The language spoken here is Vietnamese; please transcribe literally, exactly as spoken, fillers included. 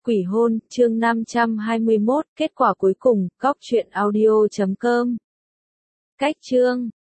Quỷ hôn, chương năm trăm hai mươi mốt, kết quả cuối cùng, góc truyện audio chấm com. Cách chương